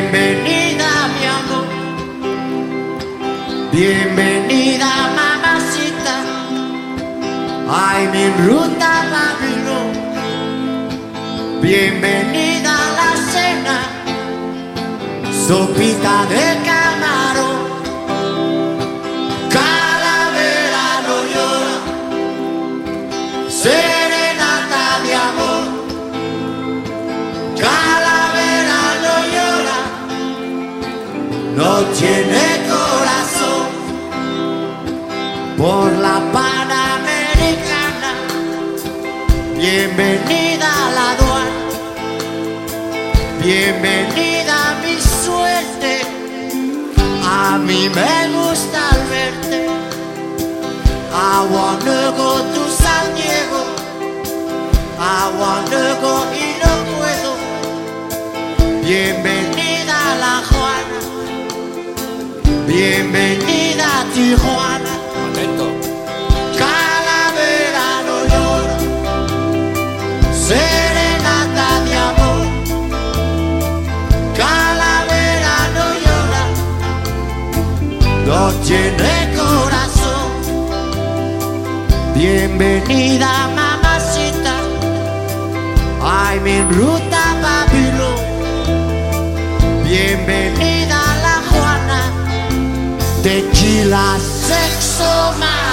Bienvenida, mi amor. Bienvenida, mamacita. Ay, mi ruta Babilón. Bienvenida a la cena. Sopita de camarón. Calavera no llora. Serenata de amor. Calavera no llora. No tiene corazón. Por la Panamericana. Bienvenida a la aduana. Bienvenida a mi suerte. A mí me gusta al verte. I wanna go to San Diego. I wanna go y no puedo. Bienvenida a La Juana. Bienvenida a Tijuana. Contento. Calavera no llora. Serenata de amor. Calavera no llora. No tiene corazón. Bienvenida, mamacita. I'm en ruta Babilón. Bienvenida a La Juana. Tequila, sexo, más.